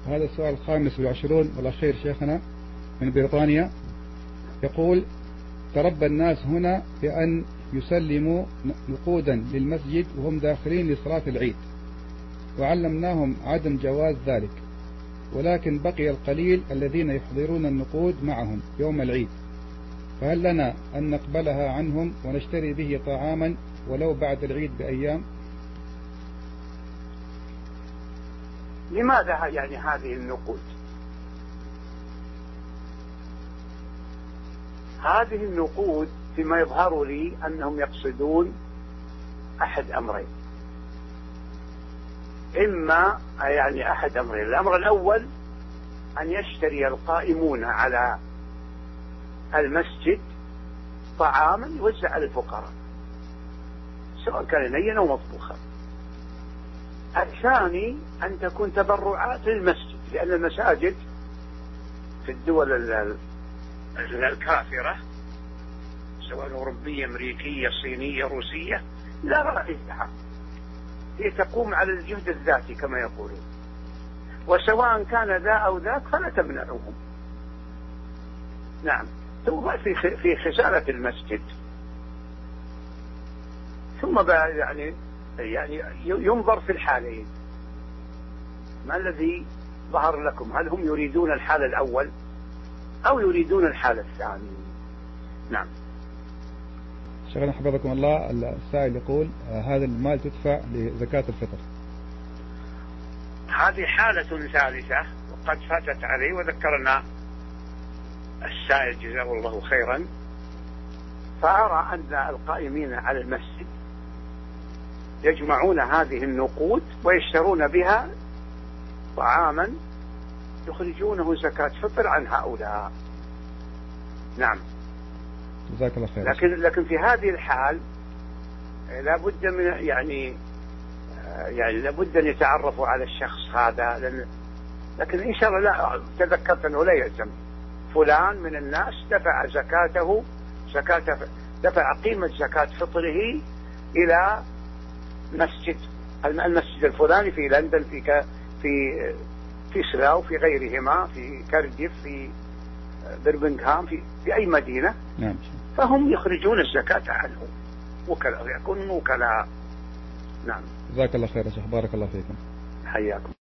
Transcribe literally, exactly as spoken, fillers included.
هذا السؤال الخامس والعشرون والأخير شيخنا من بريطانيا، يقول: تربى الناس هنا بأن يسلموا نقودا للمسجد وهم داخلين لصلاة العيد، وعلمناهم عدم جواز ذلك، ولكن بقي القليل الذين يحضرون النقود معهم يوم العيد، فهل لنا أن نقبلها عنهم ونشتري به طعاما ولو بعد العيد بأيام؟ لماذا يعني هذه النقود؟ هذه النقود فيما يظهر لي أنهم يقصدون أحد أمرين، إما يعني أحد أمرين. الأمر الأول أن يشتري القائمون على المسجد طعاما يوزع على الفقراء سواء كان نيا أو مطبوخا. الثاني أن تكون تبرعات للمسجد، لأن المساجد في الدول الكافرة سواء أوروبية أمريكية صينية روسية لا رأي لها، هي تقوم على الجهد الذاتي كما يقولون، وسواء كان ذا أو ذاك فلا تمنعهم. نعم، توضع في في خزانة المسجد، ثم يعني يعني ينظر في الحالين ما الذي ظهر لكم، هل هم يريدون الحال الأول أو يريدون الحال الثاني. نعم. شغلنا حفظكم الله، السائل يقول: هذا المال تدفع لزكاة الفطر. هذه حالة ثالثة وقد فاتت علي وذكرنا السائل جزاه الله خيرا. فأرى أن القائمين على المسجد يجمعون هذه النقود ويشترون بها طعاما يخرجونه زكاة فطر عن هؤلاء. نعم. جزاك الله خير. لكن لكن في هذه الحال لابد من يعني يعني لابد أن يتعرفوا على الشخص هذا، لأن لكن إن شاء الله لا تذكرت أنه لا يلزم فلان من الناس دفع زكاته زكاة دفع قيمة زكاة فطره إلى مسجد المسجد الفلاني في لندن في ك في في سلاو في غيرهما في كارديف في برمنغهام في في أي مدينة. نعم. فهم يخرجون الزكاة عنه وكلاء، يكونون وكلاء. نعم. جزاك الله خير يا شيخ، بارك الله فيكم. حياكم.